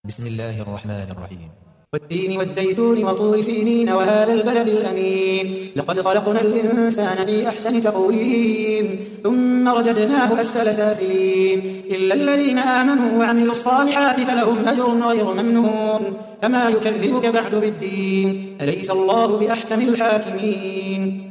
بسم الله الرحمن الرحيم. والتين والزيتون وطور سينين وهذا البلد الأمين لقد خلقنا الإنسان في أحسن تقويم ثم رددناه أسفل سافلين إلا الذين آمنوا وعملوا الصالحات فلهم أجر غير ممنون فما يكذبك بعد بالدين أليس الله بأحكم الحاكمين.